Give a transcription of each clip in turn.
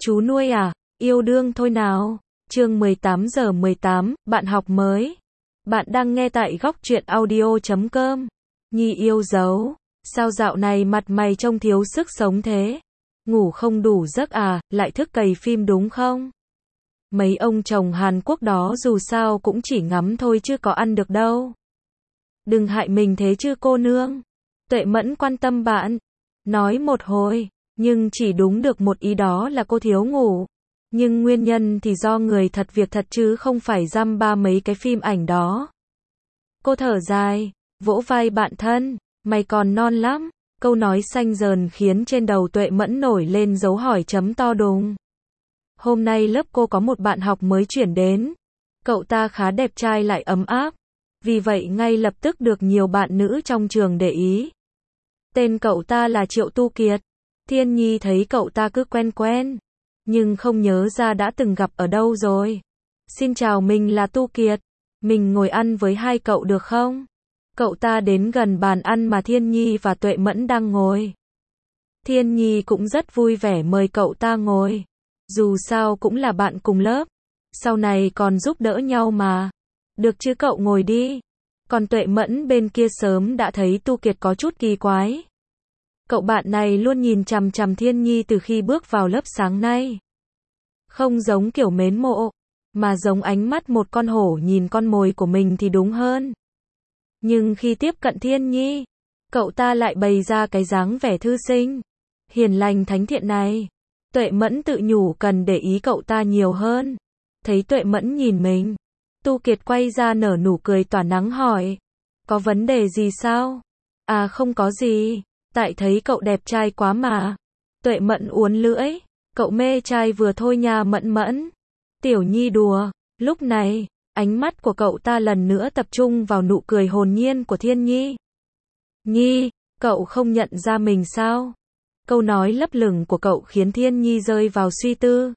Chú nuôi à, yêu đương thôi nào. Chương 18:18, bạn học mới. Bạn đang nghe tại góc truyện audio.com. Nhi yêu dấu. Sao dạo này mặt mày trông thiếu sức sống thế? Ngủ không đủ giấc à, lại thức cày phim đúng không? Mấy ông chồng Hàn Quốc đó dù sao cũng chỉ ngắm thôi chứ có ăn được đâu. Đừng hại mình thế chứ cô nương. Tuệ Mẫn quan tâm bạn. Nói một hồi, nhưng chỉ đúng được một ý đó là cô thiếu ngủ. Nhưng nguyên nhân thì do người thật việc thật chứ không phải dăm ba mấy cái phim ảnh đó. Cô thở dài, vỗ vai bạn thân, mày còn non lắm. Câu nói xanh dờn khiến trên đầu Tuệ Mẫn nổi lên dấu hỏi chấm to đùng. Hôm nay lớp cô có một bạn học mới chuyển đến. Cậu ta khá đẹp trai lại ấm áp. Vì vậy ngay lập tức được nhiều bạn nữ trong trường để ý. Tên cậu ta là Triệu Tu Kiệt. Thiên Nhi thấy cậu ta cứ quen quen, nhưng không nhớ ra đã từng gặp ở đâu rồi. Xin chào, mình là Tu Kiệt. Mình ngồi ăn với hai cậu được không? Cậu ta đến gần bàn ăn mà Thiên Nhi và Tuệ Mẫn đang ngồi. Thiên Nhi cũng rất vui vẻ mời cậu ta ngồi. Dù sao cũng là bạn cùng lớp. Sau này còn giúp đỡ nhau mà. Được chứ, cậu ngồi đi. Còn Tuệ Mẫn bên kia sớm đã thấy Tu Kiệt có chút kỳ quái. Cậu bạn này luôn nhìn chằm chằm Thiên Nhi từ khi bước vào lớp sáng nay. Không giống kiểu mến mộ, mà giống ánh mắt một con hổ nhìn con mồi của mình thì đúng hơn. Nhưng khi tiếp cận Thiên Nhi, cậu ta lại bày ra cái dáng vẻ thư sinh, hiền lành thánh thiện này. Tuệ Mẫn tự nhủ cần để ý cậu ta nhiều hơn. Thấy Tuệ Mẫn nhìn mình, Tu Kiệt quay ra nở nụ cười tỏa nắng hỏi. Có vấn đề gì sao? À không có gì, tại thấy cậu đẹp trai quá mà. Tuệ Mẫn uốn lưỡi. Cậu mê trai vừa thôi nha Mẫn Mẫn. Tiểu Nhi đùa. Lúc này, ánh mắt của cậu ta lần nữa tập trung vào nụ cười hồn nhiên của Thiên Nhi. Nhi, cậu không nhận ra mình sao? Câu nói lấp lửng của cậu khiến Thiên Nhi rơi vào suy tư.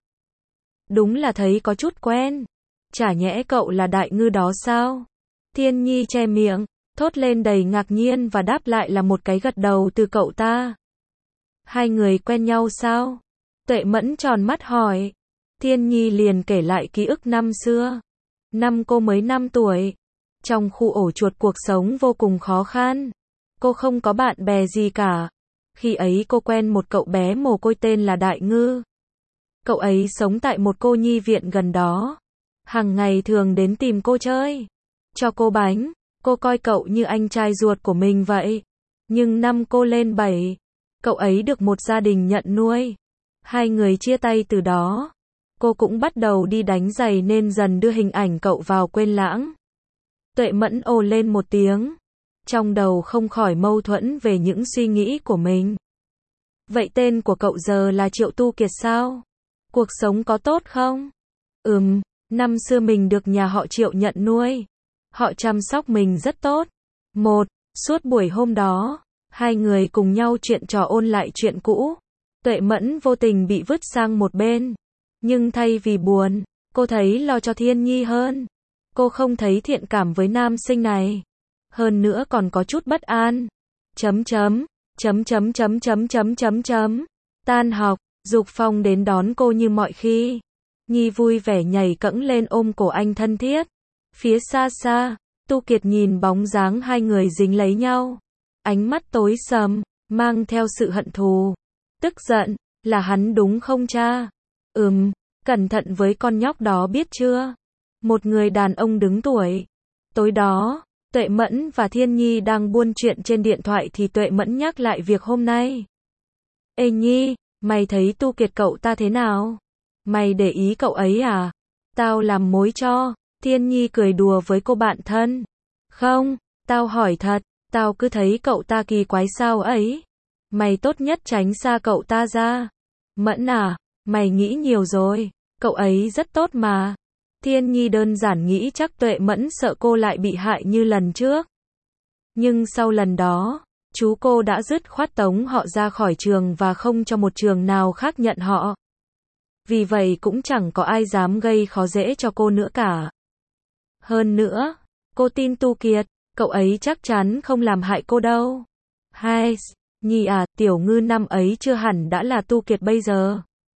Đúng là thấy có chút quen. Chả nhẽ cậu là đại ngư đó sao? Thiên Nhi che miệng, thốt lên đầy ngạc nhiên và đáp lại là một cái gật đầu từ cậu ta. Hai người quen nhau sao? Tuệ Mẫn tròn mắt hỏi. Thiên Nhi liền kể lại ký ức năm xưa. Năm cô mới 5 tuổi. Trong khu ổ chuột cuộc sống vô cùng khó khăn. Cô không có bạn bè gì cả. Khi ấy cô quen một cậu bé mồ côi tên là Đại Ngư. Cậu ấy sống tại một cô nhi viện gần đó. Hàng ngày thường đến tìm cô chơi. Cho cô bánh. Cô coi cậu như anh trai ruột của mình vậy. Nhưng năm cô lên 7, cậu ấy được một gia đình nhận nuôi. Hai người chia tay từ đó. Cô cũng bắt đầu đi đánh giày nên dần đưa hình ảnh cậu vào quên lãng. Tuệ Mẫn ồ lên một tiếng. Trong đầu không khỏi mâu thuẫn về những suy nghĩ của mình. Vậy tên của cậu giờ là Triệu Tu Kiệt sao? Cuộc sống có tốt không? Năm xưa mình được nhà họ Triệu nhận nuôi. Họ chăm sóc mình rất tốt. Suốt buổi hôm đó, hai người cùng nhau chuyện trò ôn lại chuyện cũ. Tuệ Mẫn vô tình bị vứt sang một bên. Nhưng thay vì buồn, cô thấy lo cho Thiên Nhi hơn. Cô không thấy thiện cảm với nam sinh này. Hơn nữa còn có chút bất an. Tan học, Dục Phong đến đón cô như mọi khi. Nhi vui vẻ nhảy cẫng lên ôm cổ anh thân thiết. Phía xa xa, Tu Kiệt nhìn bóng dáng hai người dính lấy nhau. Ánh mắt tối sầm, mang theo sự hận thù. Tức giận, là hắn đúng không cha? Cẩn thận với con nhóc đó biết chưa? Một người đàn ông đứng tuổi. Tối đó, Tuệ Mẫn và Thiên Nhi đang buôn chuyện trên điện thoại thì Tuệ Mẫn nhắc lại việc hôm nay. Ê Nhi, mày thấy Tu Kiệt cậu ta thế nào? Mày để ý cậu ấy à? Tao làm mối cho. Thiên Nhi cười đùa với cô bạn thân. Không, tao hỏi thật, tao cứ thấy cậu ta kỳ quái sao ấy. Mày tốt nhất tránh xa cậu ta ra. Mẫn à, mày nghĩ nhiều rồi, cậu ấy rất tốt mà. Thiên Nhi đơn giản nghĩ chắc Tuệ Mẫn sợ cô lại bị hại như lần trước. Nhưng sau lần đó, chú cô đã dứt khoát tống họ ra khỏi trường và không cho một trường nào khác nhận họ. Vì vậy cũng chẳng có ai dám gây khó dễ cho cô nữa cả. Hơn nữa, cô tin Tu Kiệt, cậu ấy chắc chắn không làm hại cô đâu. Hai, Nhi à, Tiểu Ngư năm ấy chưa hẳn đã là Tu Kiệt bây giờ.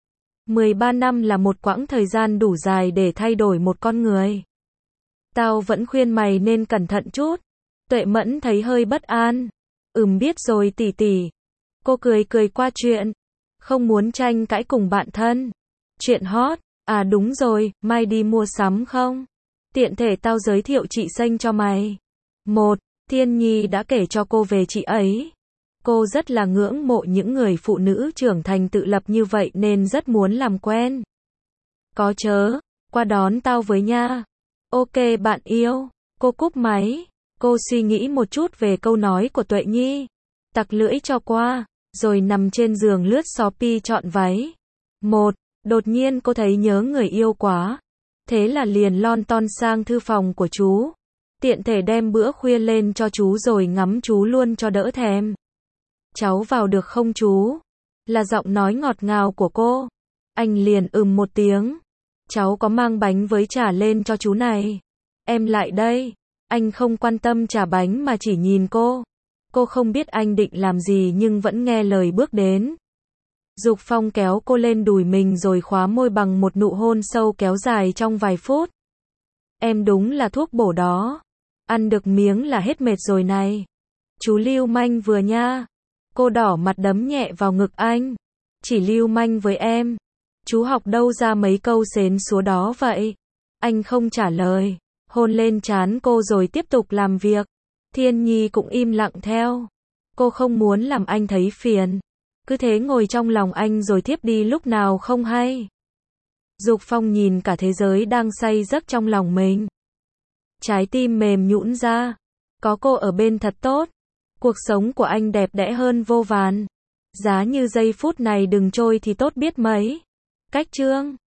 13 năm là một quãng thời gian đủ dài để thay đổi một con người. Tao vẫn khuyên mày nên cẩn thận chút. Tuệ Mẫn thấy hơi bất an. Biết rồi tỷ tỷ. Cô cười cười qua chuyện. Không muốn tranh cãi cùng bạn thân. Chuyện hot. À đúng rồi, mai đi mua sắm không? Tiện thể tao giới thiệu chị Xanh cho mày. Thiên Nhi đã kể cho cô về chị ấy. Cô rất là ngưỡng mộ những người phụ nữ trưởng thành tự lập như vậy nên rất muốn làm quen. Có chớ, qua đón tao với nha. Ok bạn yêu. Cô cúp máy. Cô suy nghĩ một chút về câu nói của Tuệ Nhi. Tặc lưỡi cho qua, rồi nằm trên giường lướt Shopee chọn váy. Đột nhiên cô thấy nhớ người yêu quá. Thế là liền lon ton sang thư phòng của chú. Tiện thể đem bữa khuya lên cho chú rồi ngắm chú luôn cho đỡ thèm. Cháu vào được không chú? Là giọng nói ngọt ngào của cô. Anh liền một tiếng. Cháu có mang bánh với trà lên cho chú này. Em lại đây. Anh không quan tâm trà bánh mà chỉ nhìn cô. Cô không biết anh định làm gì nhưng vẫn nghe lời bước đến. Dục Phong kéo cô lên đùi mình rồi khóa môi bằng một nụ hôn sâu kéo dài trong vài phút. Em đúng là thuốc bổ đó. Ăn được miếng là hết mệt rồi này. Chú lưu manh vừa nha. Cô đỏ mặt đấm nhẹ vào ngực anh. Chỉ lưu manh với em. Chú học đâu ra mấy câu xến xúa đó vậy? Anh không trả lời. Hôn lên trán cô rồi tiếp tục làm việc. Thiên Nhi cũng im lặng theo. Cô không muốn làm anh thấy phiền. Cứ thế ngồi trong lòng anh rồi thiếp đi lúc nào không hay. Dục Phong nhìn cả thế giới đang say giấc trong lòng mình. Trái tim mềm nhũn ra. Có cô ở bên thật tốt. Cuộc sống của anh đẹp đẽ hơn vô vàn. Giá như giây phút này đừng trôi thì tốt biết mấy. Cách chương